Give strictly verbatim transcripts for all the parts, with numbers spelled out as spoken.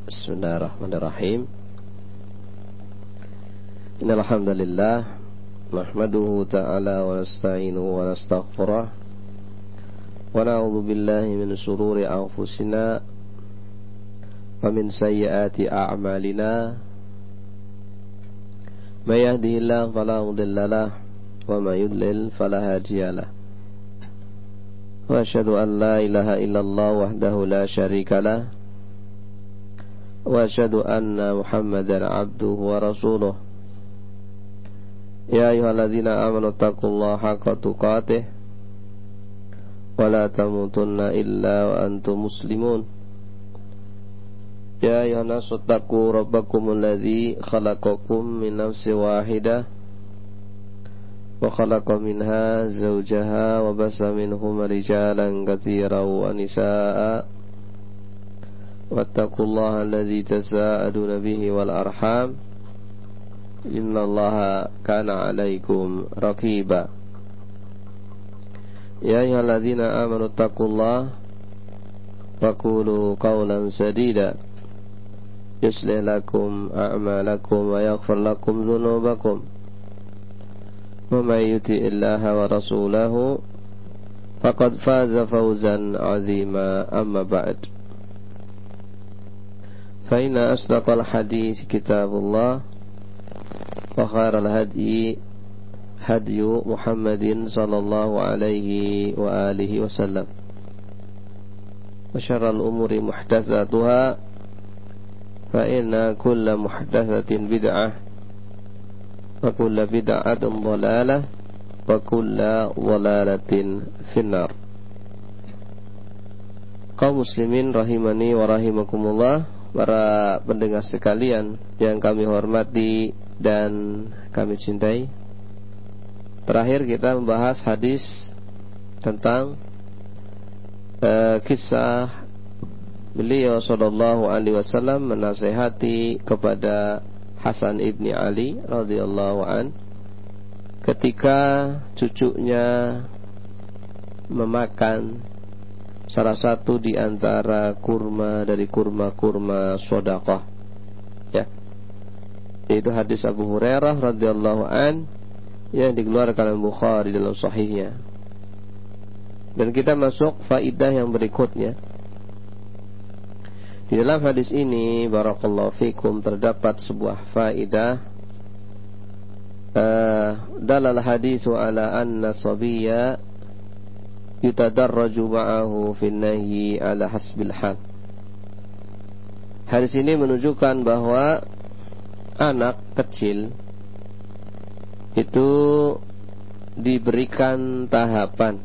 Bismillahirrahmanirrahim. Innal hamdalillah nahmaduhu ta'ala wa nasta'inuhu wa nastaghfiruh wa na'udzu billahi min shururi anfusina wa min sayyiati a'malina. May yahdihillahu fala mudilla lahu wa may yudlil fala hadiya lahu. Wa asyhadu an la ilaha illallah wahdahu la syarika lahu wa asyhadu anna Muhammadan abduhu wa rasuluh. Ya ayyuhalladzina amanu taqullaha haqqa tuqatih wa la tamutunna illa wa antum muslimun. Ya ayyuhan nasu taqu rabbakumul ladzi khalaqakum min nafsin wahidah wa khalaqa minha zawjaha wa bassa minhuma rijalan katsiran wa nisaa'a. Wattaqullaha alladzi tasaaluna bihi wal arham innallaha kana 'alaikum raqiba. Ya ayyuhalladzina amanu taqullaha wa qulu qawlan sadida yuslih lakum a'malakum wa yaghfir lakum dhunubakum wa may yuti'illaha wa rasulahu faqad faza fawzan 'azima. Amma ba'd. Fa inna asdaqal hadits kitabullah wa khairal hadyi hadyu Muhammadin sallallahu alaihi wa alihi wasallam wa syarral umuri muhdatsatuha fa inna kulla muhdatsatin bid'ah wa kulla bid'atin dhalalah wa kulla dhalalatin finnar. Kaum muslimin rahimani wa rahimakumullah, para pendengar sekalian yang kami hormati dan kami cintai. Terakhir kita membahas hadis tentang uh, kisah beliau sallallahu alaihi wasallam menasihati kepada Hasan ibni Ali radhiyallahu an ketika cucunya memakan salah satu di antara kurma dari kurma-kurma sedekah, ya. Itu hadis Abu Hurairah radhiyallahu an yang dikeluarkan oleh Bukhari dalam sahihnya. Dan kita masuk faidah yang berikutnya. Di dalam hadis ini barakallahu fikum terdapat sebuah faidah. Uh, dalal hadisu ala anna sabiyya yutadarraju ma'ahu fin nahyi ala hasbil hal. Hadis ini menunjukkan bahwa anak kecil itu diberikan tahapan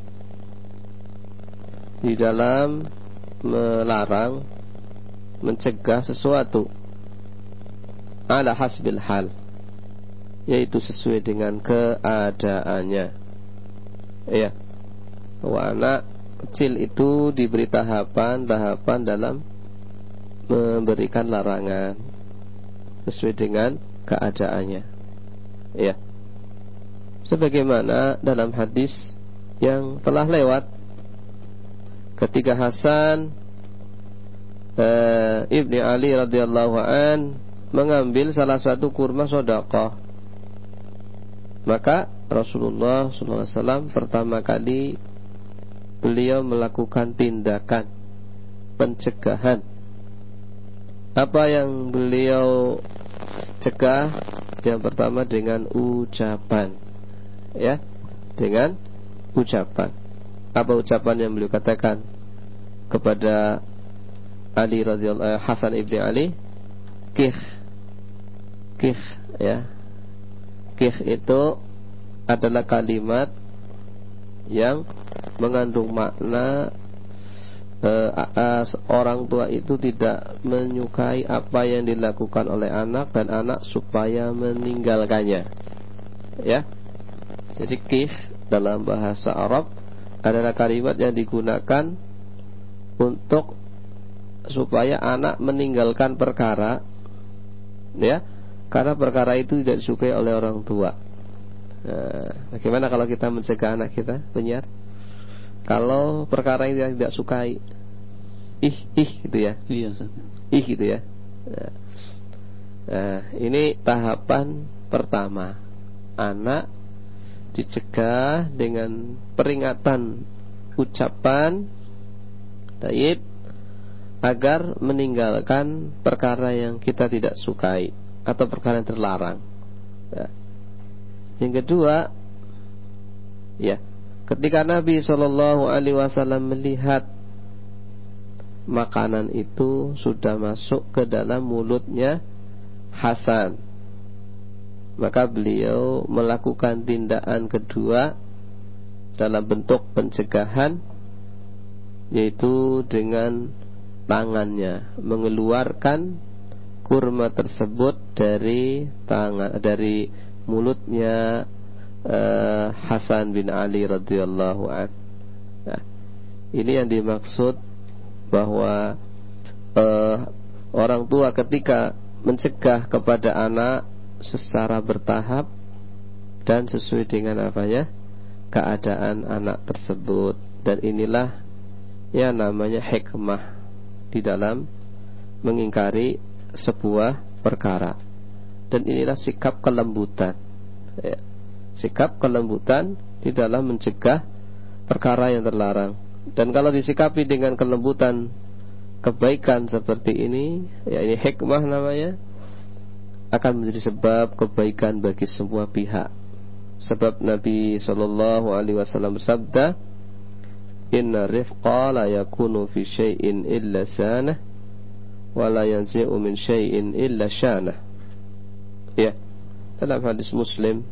di dalam melarang, mencegah sesuatu ala hasbil hal, yaitu sesuai dengan keadaannya, ya. Bahwa anak kecil itu diberi tahapan-tahapan dalam memberikan larangan sesuai dengan keadaannya, ya. Sebagaimana dalam hadis yang telah lewat ketika Hasan eh, ibni Ali radhiyallahu an mengambil salah satu kurma sedekah, maka Rasulullah sallallahu alaihi wasallam pertama kali beliau melakukan tindakan pencegahan. Apa yang beliau cegah? Yang pertama dengan ucapan, ya, dengan ucapan. Apa ucapan yang beliau katakan kepada Ali radhiyallahu Hasan ibni Ali? Kih, kih, ya. Kih itu adalah kalimat yang mengandung makna uh, uh, orang tua itu tidak menyukai apa yang dilakukan oleh anak dan anak supaya meninggalkannya, ya. Jadi kif dalam bahasa Arab adalah kalimat yang digunakan untuk supaya anak meninggalkan perkara, ya, karena perkara itu tidak disukai oleh orang tua. Nah, bagaimana kalau kita mencegah anak kita, penyiar? Kalau perkara yang tidak sukai, ih ih gitu ya, iya, ih gitu ya, Nah, ini tahapan pertama. Anak dicegah dengan peringatan ucapan taib agar meninggalkan perkara yang kita tidak sukai atau perkara yang terlarang. Ya. Yang kedua, ya, ketika Nabi shallallahu alaihi wasallam melihat makanan itu sudah masuk ke dalam mulutnya Hasan, maka beliau melakukan tindakan kedua dalam bentuk pencegahan, yaitu dengan tangannya mengeluarkan kurma tersebut dari tangan dari mulutnya uh, Hasan bin Ali radhiyallahu anhu. Nah, ini yang dimaksud bahwa uh, orang tua ketika mencegah kepada anak secara bertahap dan sesuai dengan apanya keadaan anak tersebut, dan inilah ya namanya hikmah di dalam mengingkari sebuah perkara, dan inilah sikap kelembutan, ya, sikap kelembutan di dalam mencegah perkara yang terlarang. Dan kalau disikapi dengan kelembutan kebaikan seperti ini, ya ini hikmah namanya, akan menjadi sebab kebaikan bagi semua pihak. Sebab Nabi shallallahu alaihi wasallam bersabda, inna rifqa la yakunu fi syai'in illa sanah wa la yanzi'u min syai'in illa syanah. Ya, dalam hadis Muslim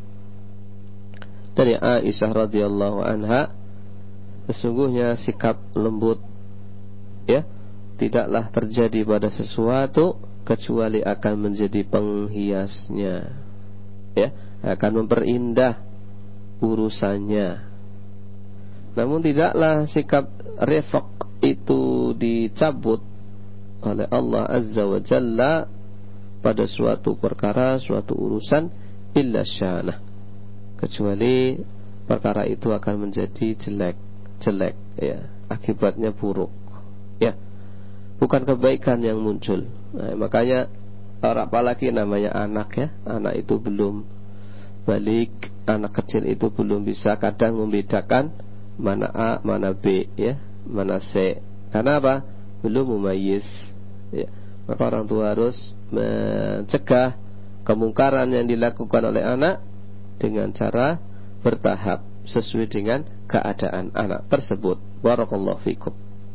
dari Aisyah radhiyallahu anha, sesungguhnya sikap lembut, ya, tidaklah terjadi pada sesuatu kecuali akan menjadi penghiasnya, ya, akan memperindah urusannya. Namun tidaklah sikap rifq itu dicabut oleh Allah Azza wa Jalla pada suatu perkara, suatu urusan, illa syanah, kecuali perkara itu akan menjadi jelek, jelek, ya, akibatnya buruk, ya, bukan kebaikan yang muncul. Nah, makanya orang apalagi namanya anak, ya, anak itu belum balik, anak kecil itu belum bisa kadang membedakan mana A, mana B, ya, mana C. Karena apa? Belum mumayyiz, ya. Maka orang tua harus mencegah kemungkaran yang dilakukan oleh anak dengan cara bertahap sesuai dengan keadaan anak tersebut. Barakallahu fikum.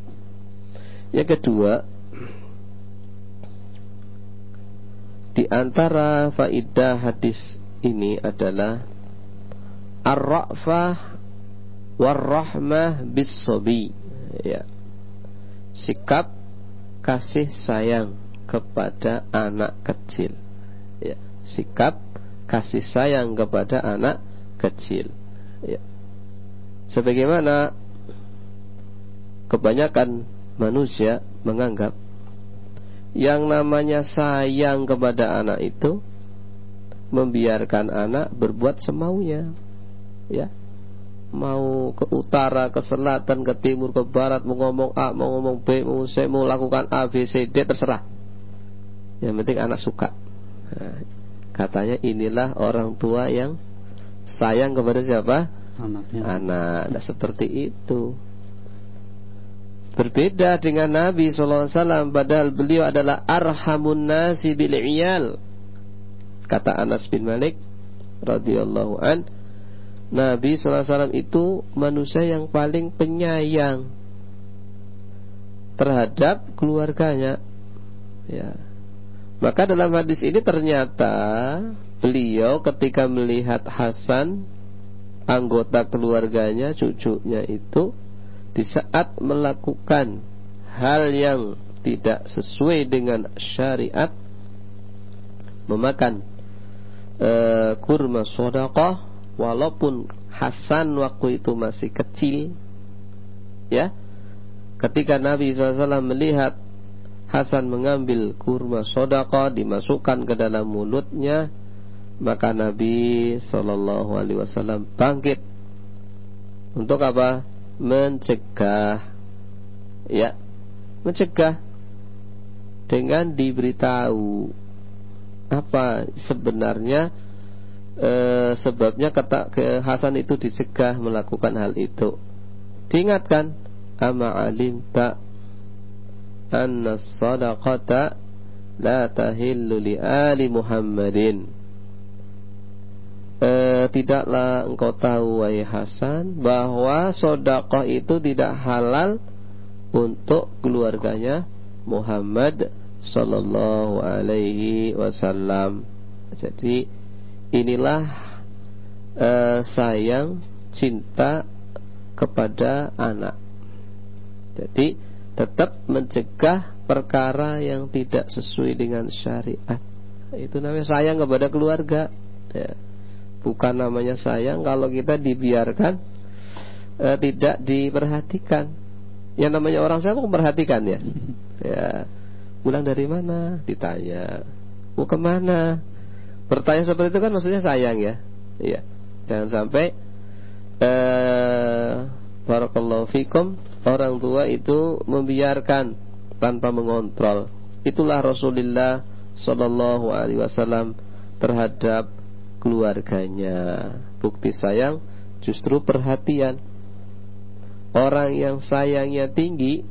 Yang kedua, di antara faidah hadis ini adalah ar-ra'fah war-rahmah bis-sabi, ya, sikap kasih sayang kepada anak kecil, ya, sikap kasih sayang kepada anak kecil, ya. Sebagaimana kebanyakan manusia menganggap yang namanya sayang kepada anak itu membiarkan anak berbuat semaunya, ya, mau ke utara, ke selatan, ke timur, ke barat, mau ngomong A, mau ngomong B, mau C, mau lakukan A, B, C, D, terserah. Yang penting anak suka. Nah, katanya inilah orang tua yang sayang kepada siapa? Anaknya. Anak. Nah, seperti itu. Berbeda dengan Nabi shallallahu alaihi wasallam, padahal beliau adalah arhamun nasi bil iyal. Kata Anas bin Malik radhiyallahu an, Nabi shallallahu alaihi wasallam itu manusia yang paling penyayang terhadap keluarganya, ya. Maka dalam hadis ini ternyata beliau ketika melihat Hasan, anggota keluarganya, cucunya itu, di saat melakukan hal yang tidak sesuai dengan syariat, memakan e, kurma sedekah, walaupun Hasan waktu itu masih kecil, ya, ketika Nabi shallallahu alaihi wasallam melihat Hasan mengambil kurma sedekah dimasukkan ke dalam mulutnya, maka Nabi shallallahu alaihi wasallam bangkit untuk apa? Mencegah, ya, mencegah. dengan diberitahu apa sebenarnya e, sebabnya kata ke Hasan itu dicegah melakukan hal itu. Diingatkan, ama alimta anna sadaqata la tahillu li ali Muhammadin. E, tidaklah engkau tahu wahai Hasan bahwa sedekah itu tidak halal untuk keluarganya Muhammad sallallahu alaihi wasallam. Jadi inilah uh, sayang cinta kepada anak. Jadi tetap mencegah perkara yang tidak sesuai dengan syariat. Itu namanya sayang kepada keluarga, ya. Bukan namanya sayang kalau kita dibiarkan uh, tidak diperhatikan. Yang namanya orang sayang memperhatikan, ya. Ya, pulang dari mana? Ditanya. Mau kemana? Bertanya seperti itu kan maksudnya sayang, ya. Iya. Jangan sampai eh, barakallahu fikum, orang tua itu membiarkan tanpa mengontrol. Itulah Rasulullah sallallahu alaihi wasallam terhadap keluarganya. Bukti sayang justru perhatian. Orang yang sayangnya tinggi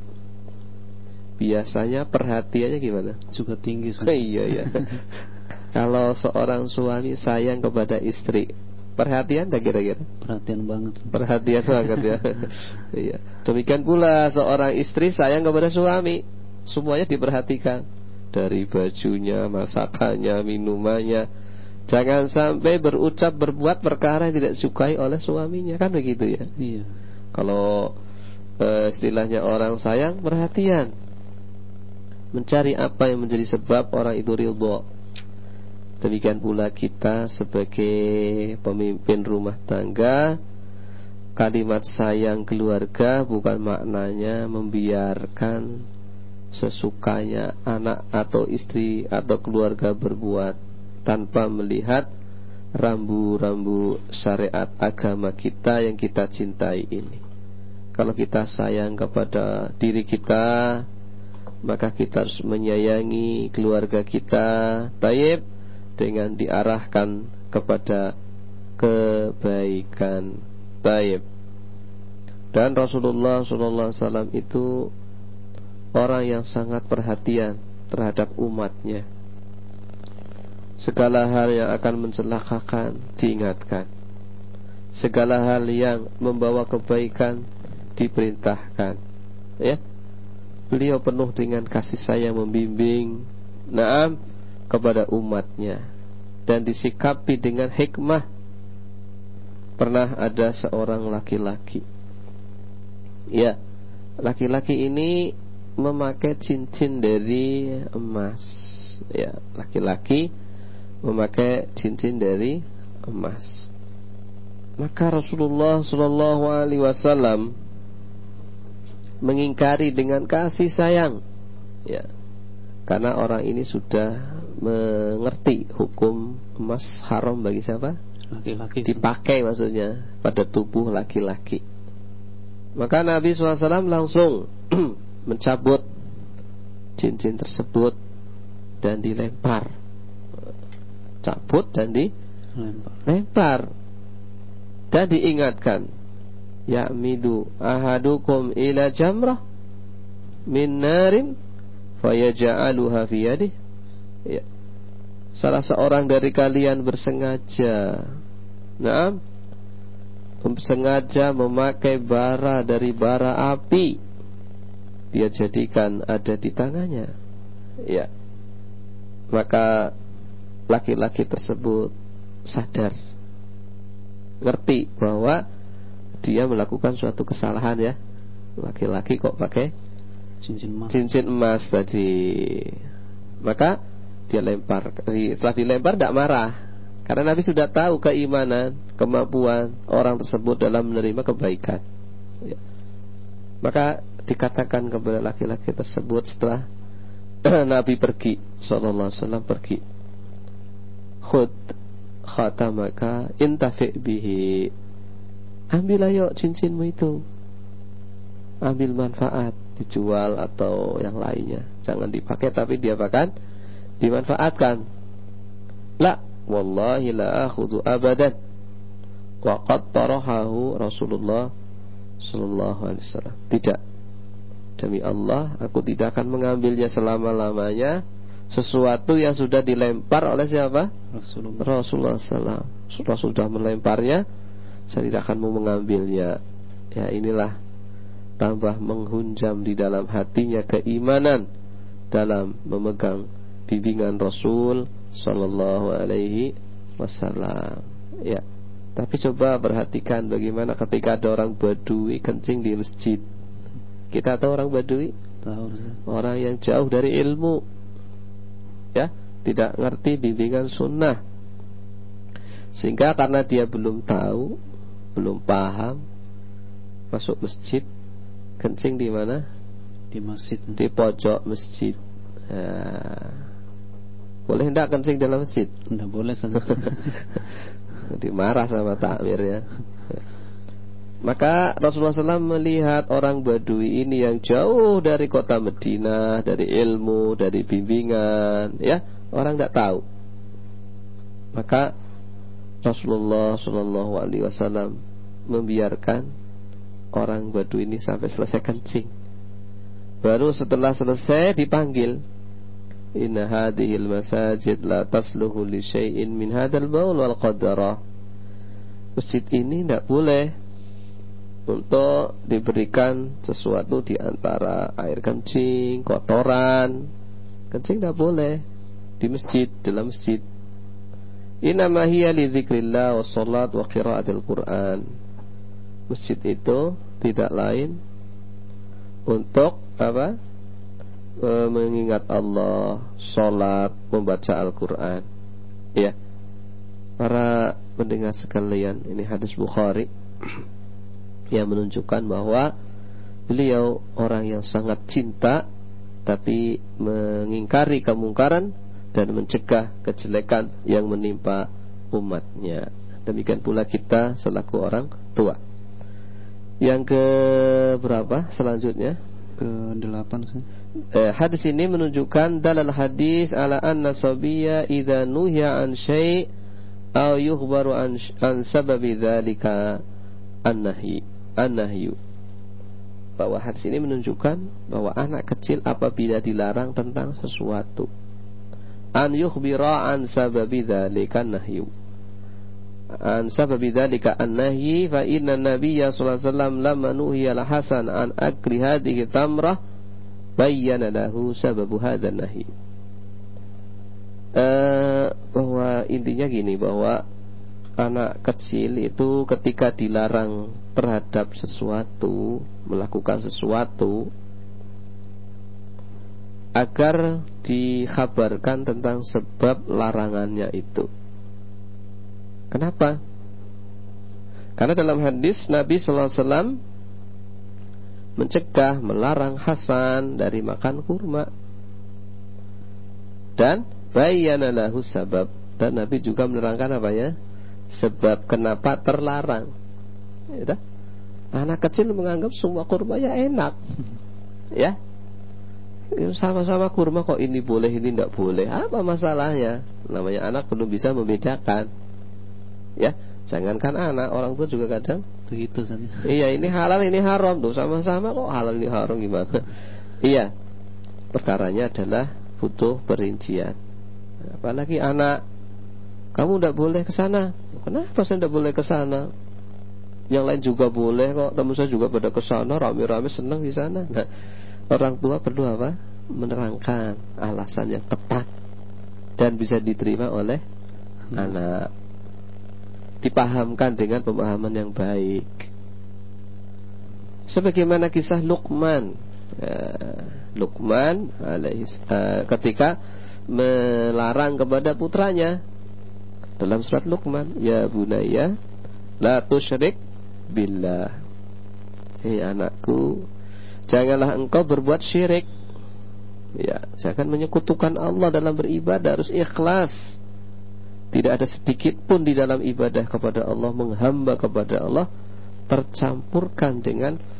biasanya perhatiannya gimana? Juga tinggi. Iya, iya. Kalau seorang suami sayang kepada istri, perhatian tak kira-kira? Perhatian banget. Perhatian banget, ya. Iya. Demikian pula seorang istri sayang kepada suami, semuanya diperhatikan, dari bajunya, masakannya, minumannya. Jangan sampai berucap berbuat perkara yang tidak disukai oleh suaminya, kan begitu, ya? Iya. Kalau e, istilahnya orang sayang, perhatian, mencari apa yang menjadi sebab orang itu ridho. Demikian pula kita sebagai pemimpin rumah tangga, kalimat sayang keluarga bukan maknanya membiarkan sesukanya anak atau istri atau keluarga berbuat tanpa melihat rambu-rambu syariat agama kita yang kita cintai ini. Kalau kita sayang kepada diri kita, maka kita harus menyayangi keluarga kita, taib, dengan diarahkan kepada kebaikan, taib. Dan Rasulullah shallallahu alaihi wasallam itu orang yang sangat perhatian terhadap umatnya. Segala hal yang akan mencelakakan diingatkan, segala hal yang membawa kebaikan diperintahkan, ya. Beliau penuh dengan kasih sayang membimbing, naam, kepada umatnya, dan disikapi dengan hikmah. Pernah ada seorang laki-laki, ya, laki-laki ini memakai cincin dari emas, ya, laki-laki memakai cincin dari emas. Maka Rasulullah Shallallahu Alaihi Wasallam mengingkari dengan kasih sayang, ya, karena orang ini sudah mengerti hukum emas haram bagi siapa? Laki-laki. Dipakai maksudnya pada tubuh laki-laki. Maka Nabi shallallahu alaihi wasallam langsung mencabut cincin tersebut dan dilempar. Cabut dan dilempar. Dan diingatkan, ya'midu ahadukum ila jamrah min narin fayaj'aluha fi yadihi, ya. Salah seorang dari kalian bersengaja, nah, sengaja memakai bara dari bara api, dia jadikan ada di tangannya, ya. Maka laki-laki tersebut sadar, ngerti bahwa dia melakukan suatu kesalahan, ya. Laki-laki kok pakai cincin emas, cincin emas tadi. Maka dia lempar. Setelah dilempar tidak marah, karena Nabi sudah tahu keimanan, kemampuan orang tersebut dalam menerima kebaikan, ya. Maka dikatakan kepada laki-laki tersebut setelah Nabi pergi, sallallahu alaihi wasallam pergi, khud khatamaka intafi bihi, ambil ayo cincinmu itu, ambil manfaat dijual atau yang lainnya. Jangan dipakai, tapi diapakan? Dimanfaatkan. La, wallahi la akhudhu abadan. Wa qad tarahahu Rasulullah sallallahu alaihi wasallam. Tidak. Demi Allah, aku tidak akan mengambilnya selama-lamanya. Sesuatu yang sudah dilempar oleh siapa? Rasulullah. Rasulullah sallallahu alaihi wasallam. Rasul sudah melemparnya, saya tidak akan mau mengambilnya. Ya, inilah tambah menghunjam di dalam hatinya keimanan dalam memegang bimbingan Rasul sallallahu alaihi wasallam. Ya. Tapi coba perhatikan bagaimana ketika ada orang Badui kencing di masjid. Kita tahu orang Badui? Tahu, Ustaz. Orang yang jauh dari ilmu, ya, tidak ngerti bimbingan sunnah. Sehingga karena dia belum tahu, belum paham, masuk masjid, kencing di mana? Di masjid. Di pojok masjid. Ya. Boleh enggak kencing dalam masjid? Enggak boleh, Ustaz. Dimarah sama takmirnya. Maka Rasulullah shallallahu alaihi wasallam melihat orang Badui ini yang jauh dari kota Madinah, dari ilmu, dari bimbingan, ya, orang tidak tahu. Maka Rasulullah shallallahu alaihi wasallam membiarkan orang Badui ini sampai selesai kencing. Baru setelah selesai dipanggil, inna hadhil masajid la tasluhu li syai'in min hadzal baul wal qadarah. Masjid ini tidak boleh untuk diberikan sesuatu di antara air kencing, kotoran. Kencing tidak boleh di masjid, dalam masjid. Innama hiya li dzikrillah was salat wa qiraatil Qur'an. Masjid itu tidak lain untuk apa? E, mengingat Allah, salat, membaca Al-Qur'an. Ya. Para pendengar sekalian, ini hadis Bukhari yang menunjukkan bahwa beliau orang yang sangat cinta tapi mengingkari kemungkaran dan mencegah kejelekan yang menimpa umatnya. Demikian pula kita selaku orang tua. Yang ke berapa selanjutnya? Ke delapan. Eh, hadis ini menunjukkan dalal hadis ala anna sabiyya idza nuhiya an syai' aw yukhbaru an, an sababi dzalika an-nahi an-nahyu. Bahwa hadis ini menunjukkan bahwa anak kecil apabila dilarang tentang sesuatu, an yukhbira an sababi dzalika an-nahyu, an sababi dzalika an-nahyi, fa inna nabiyya sallallahu alaihi wasallam lamma nuhiya al-Hasan an akli hadhihi tamrah bayyana lahu sababu hadzal nahyi. Uh, bahwa intinya gini, bahwa anak kecil itu ketika dilarang terhadap sesuatu, melakukan sesuatu, agar dikhabarkan tentang sebab larangannya itu. Kenapa? Karena dalam hadis Nabi sallallahu alaihi wasallam mencegah, melarang Hasan dari makan kurma, dan bayyana lahu sabab, dan Nabi juga menerangkan apa ya? Sebab kenapa terlarang. Ya, anak kecil menganggap semua kurma ya enak. Ya, sama-sama kurma kok, ini boleh ini tidak boleh, apa masalahnya? Namanya anak belum bisa membedakan. Ya, jangankan anak, orang tua juga kadang begitu saja. Iya, ini halal ini haram, tuh sama-sama kok halal ini haram, gimana? Iya, perkaranya adalah butuh perincian. Apalagi anak, kamu tidak boleh ke sana. Kenapa saya tidak boleh ke sana? Yang lain juga boleh kok, teman saya juga pada ke sana, rame-rame senang di sana. Nah, orang tua perlu apa? Menerangkan alasan yang tepat dan bisa diterima oleh hmm. anak, dipahamkan dengan pemahaman yang baik. Sebagaimana kisah Luqman, uh, Luqman alaihis, uh, ketika melarang kepada putranya dalam surat Luqman, ya bunayya la tusyrik billah. Hei anakku, janganlah engkau berbuat syirik. Ya, jangan menyekutukan Allah dalam beribadah, harus ikhlas. Tidak ada sedikit pun di dalam ibadah kepada Allah, menghamba kepada Allah, tercampurkan dengan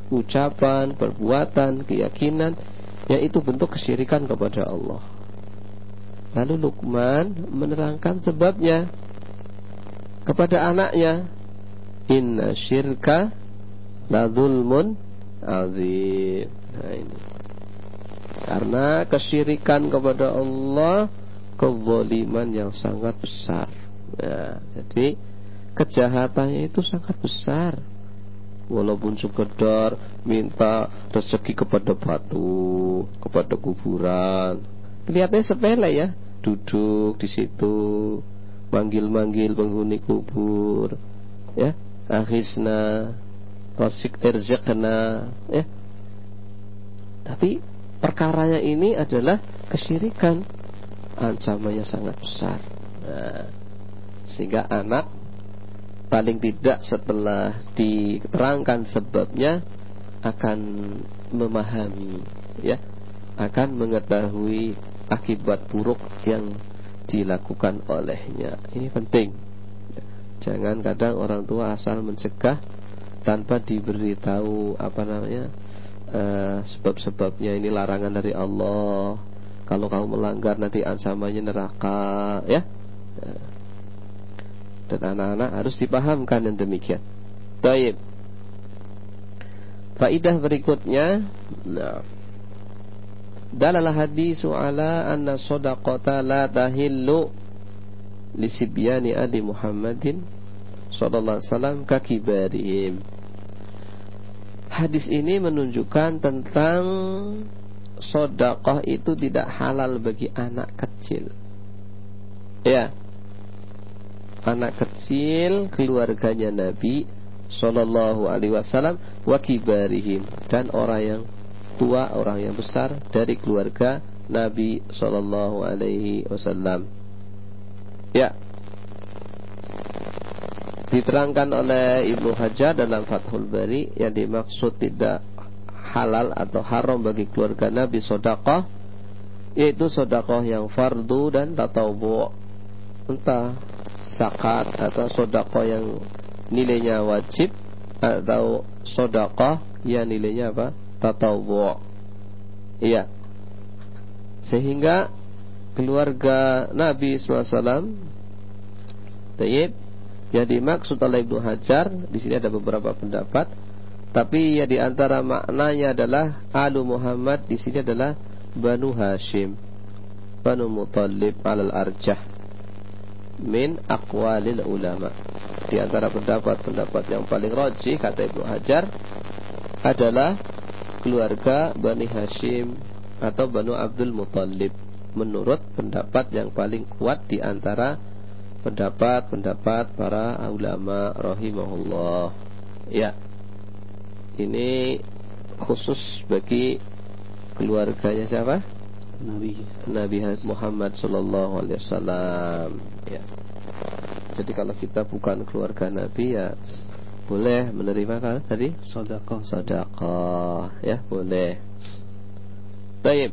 ucapan, perbuatan, keyakinan, yaitu bentuk kesyirikan kepada Allah. Lalu Luqman menerangkan sebabnya kepada anaknya, inna syirka la dzulmun azim. Nah ini, karena kesyirikan kepada Allah kezaliman yang sangat besar. Nah, jadi kejahatannya itu sangat besar. Walaupun sekedar minta rezeki kepada batu, kepada kuburan, kelihatannya sepele ya. Duduk di situ, manggil-manggil penghuni kubur, ya, akhisna, rasik irzqna, ya. Tapi perkaranya ini adalah kesyirikan, ancamannya sangat besar. Nah, sehingga anak paling tidak setelah diterangkan sebabnya akan memahami, ya, akan mengetahui akibat buruk yang dilakukan olehnya. Ini penting. Jangan kadang orang tua asal mencegah tanpa diberitahu apa namanya uh, sebab-sebabnya. Ini larangan dari Allah. Kalau kamu melanggar nanti ancamannya neraka, ya. Dan anak-anak harus dipahamkan yang demikian. Baik. Faidah berikutnya, nah, dalalah hadisu ala anna shadaqata la tahillu li sibyani ali Muhammadin sallallahu alaihi wasallam ka kibarihim. Hadis ini menunjukkan tentang sedekah itu tidak halal bagi anak kecil. Ya. Anak kecil keluarganya Nabi sallallahu alaihi wasallam wa kibarihim, dan orang yang tua, orang yang besar dari keluarga Nabi sallallahu alaihi wasallam. Ya. Diterangkan oleh Ibnu Hajar dalam Fathul Bari, yang dimaksud tidak halal atau haram bagi keluarga Nabi sedekah, yaitu sedekah yang fardu dan tatawwu, entah zakat atau sedekah yang nilainya wajib, atau sedekah yang nilainya apa? Tatawwu. Iya. Sehingga keluarga Nabi sallallahu alaihi wasallam, tayyib, yang dimaksud oleh Ibnu Hajar di sini ada beberapa pendapat, tapi ya di antara maknanya adalah Alu Muhammad di sini adalah Banu Hashim, Banu Muttalib alal arjah min aqwalil ulama. Di antara pendapat-pendapat yang paling rajih kata Ibnu Hajar adalah keluarga Bani Hashim atau Banu Abdul Muttalib, menurut pendapat yang paling kuat di antara pendapat-pendapat para ulama rahimahullah. Ya. Ini khusus bagi keluarganya siapa? Nabi Nabi Muhammad sallallahu alaihi wasallam. Ya. Jadi kalau kita bukan keluarga Nabi, ya boleh menerima kan tadi? sedekah. Sedekah, ya boleh. Baik.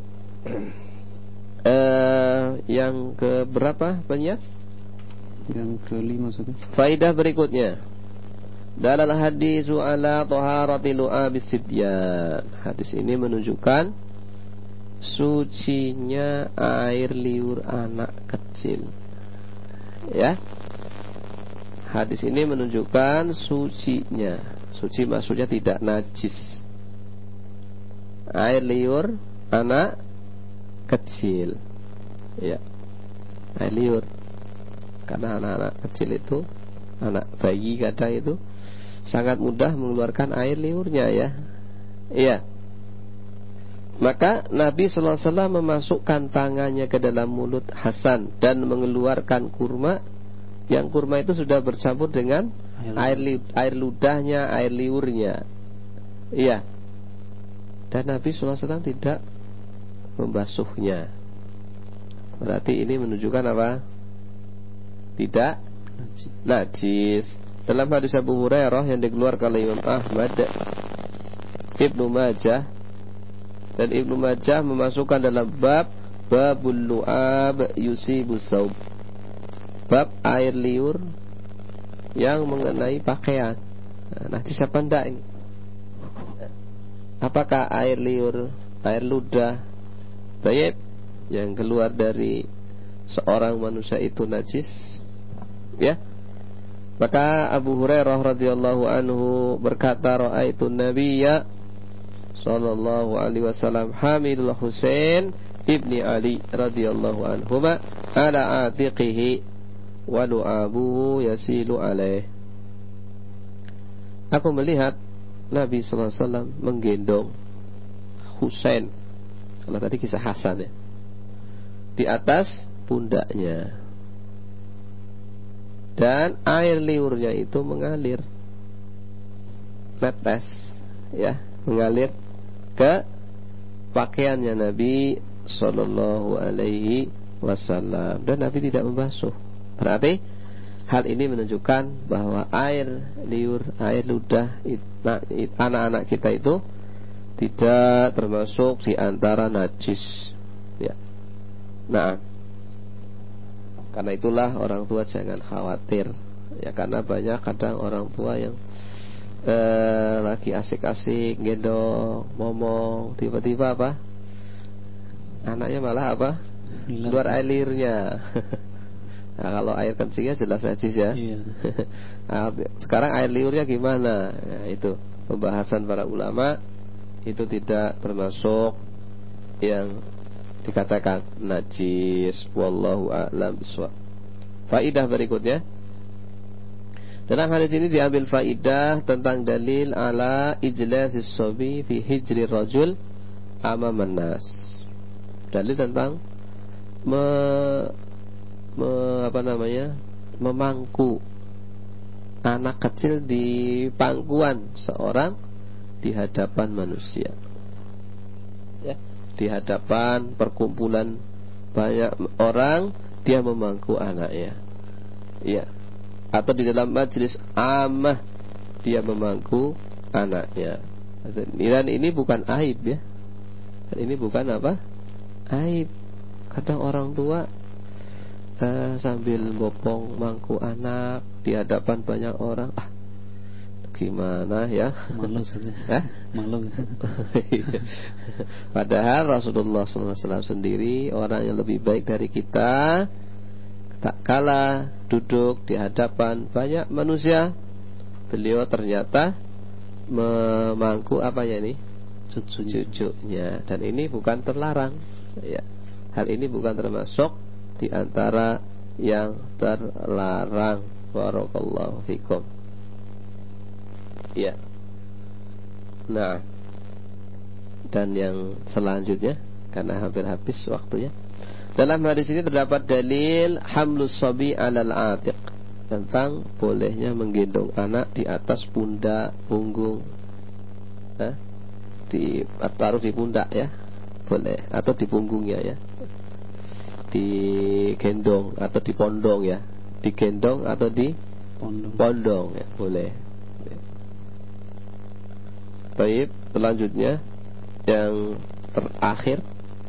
Eh, yang ke berapa banyak? Yang kelima sudah. Faidah berikutnya, dalal hadisu ala taharati lu'abis sibyan. Hadis ini menunjukkan sucinya air liur anak kecil. Ya. Hadis ini menunjukkan sucinya. Suci maksudnya tidak najis air liur anak kecil. Ya. Air liur. Karena anak-anak kecil itu, anak bayi kadang itu sangat mudah mengeluarkan air liurnya, ya. Iya. Maka Nabi sallallahu alaihi wasallam memasukkan tangannya ke dalam mulut Hasan dan mengeluarkan kurma, yang kurma itu sudah bercampur dengan air li, air ludahnya, air liurnya. Iya. Dan Nabi sallallahu alaihi wasallam tidak membasuhnya. Berarti ini menunjukkan apa? Tidak najis. Dalam hadis Abu Hurairah yang dikeluarkan oleh Imam Ahmad, Ibnu Majah, dan Ibnu Majah memasukkan dalam bab babul lu'ab yusibu saub, bab air liur yang mengenai pakaian. Nah, najis apa enggak ini? Apakah air liur, air ludah, tayyib, yang keluar dari seorang manusia itu najis? Ya. Maka Abu Hurairah radhiyallahu anhu berkata, ra'aitu nabiyya sallallahu alaihi wasallam hamilul Husain ibni Ali radhiyallahu anhuma ala atiqihi wa lu'abuhu yasilu alaih. Aku melihat Nabi sallallahu alaihi wasallam menggendong Husain, kalau tadi kisah Hasan ya, di atas pundaknya, dan air liurnya itu mengalir, netes ya, mengalir ke pakaiannya Nabi sallallahu alaihi wasallam, dan Nabi tidak membasuh. Berarti hal ini menunjukkan bahwa air liur, air ludah anak-anak kita itu tidak termasuk di antara najis ya. Nah, karena itulah orang tua jangan khawatir ya, karena banyak kadang orang tua yang eh, lagi asik-asik gendong, ngomong, tiba-tiba apa, anaknya malah apa, keluar air liurnya. Nah, kalau air kencingnya jelas najis ya. Iya. Nah, sekarang air liurnya gimana? Nah, itu pembahasan para ulama, itu tidak termasuk yang dikatakan najis. Wallahu a'lam bishawab. Faidah berikutnya, dalam hadis ini diambil faidah tentang dalil ala ijlasis sobi fi hijri rajul amaman nas. Dalil tentang me Me, apa namanya memangku anak kecil di pangkuan seorang di hadapan manusia ya, di hadapan perkumpulan banyak orang dia memangku anaknya ya, atau di dalam majelis amah dia memangku anaknya. Dan ini bukan aib ya, dan ini bukan apa, aib. Kadang orang tua Uh, sambil bopong mangku anak di hadapan banyak orang, ah gimana ya, malu eh? malu. Padahal Rasulullah sallallahu alaihi wasallam sendiri orang yang lebih baik dari kita, tak kala duduk di hadapan banyak manusia, beliau ternyata memangku apanya ini, cucunya. cucunya, dan ini bukan terlarang ya. Hal ini bukan termasuk di antara yang terlarang. Barakallahu fikum. Ya. Nah, dan yang selanjutnya, karena hampir habis waktunya, dalam hadis ini terdapat dalil hamlus sabi alal atiq, tentang bolehnya menggendong anak di atas pundak, punggung, eh? di taruh di pundak ya, boleh, atau di punggungnya ya, digendong atau dipondong ya, digendong atau di pondong, pondong ya, boleh. Baik, selanjutnya yang terakhir,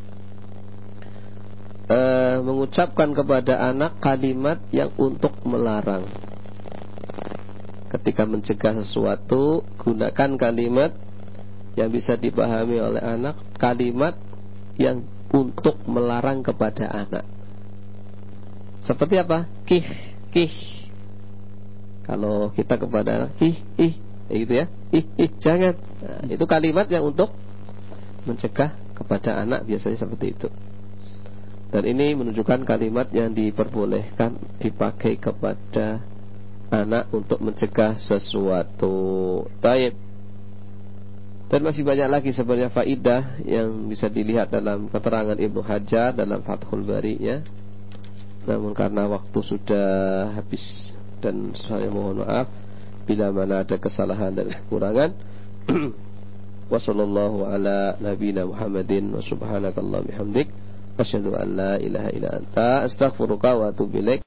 eh, mengucapkan kepada anak kalimat yang untuk melarang. Ketika mencegah sesuatu, gunakan kalimat yang bisa dipahami oleh anak, kalimat yang untuk melarang kepada anak. Seperti apa? Kih, kih. Kalau kita kepada anak, ih, ih, gitu ya, ih, ih, jangan. Nah, itu kalimat yang untuk mencegah kepada anak, biasanya seperti itu. Dan ini menunjukkan kalimat yang diperbolehkan dipakai kepada anak untuk mencegah sesuatu. Baik. Dan masih banyak lagi sebenarnya faidah yang bisa dilihat dalam keterangan Ibnu Hajar dalam Fathul Bari ya. Namun karena waktu sudah habis dan saya mohon maaf bila mana ada kesalahan dan kekurangan. Wa sallallahu ala nabiyina Muhammadin wa subhanakallahumma bihamdik asyhadu an la ilaha illa anta astaghfiruka wa atubu ilaik.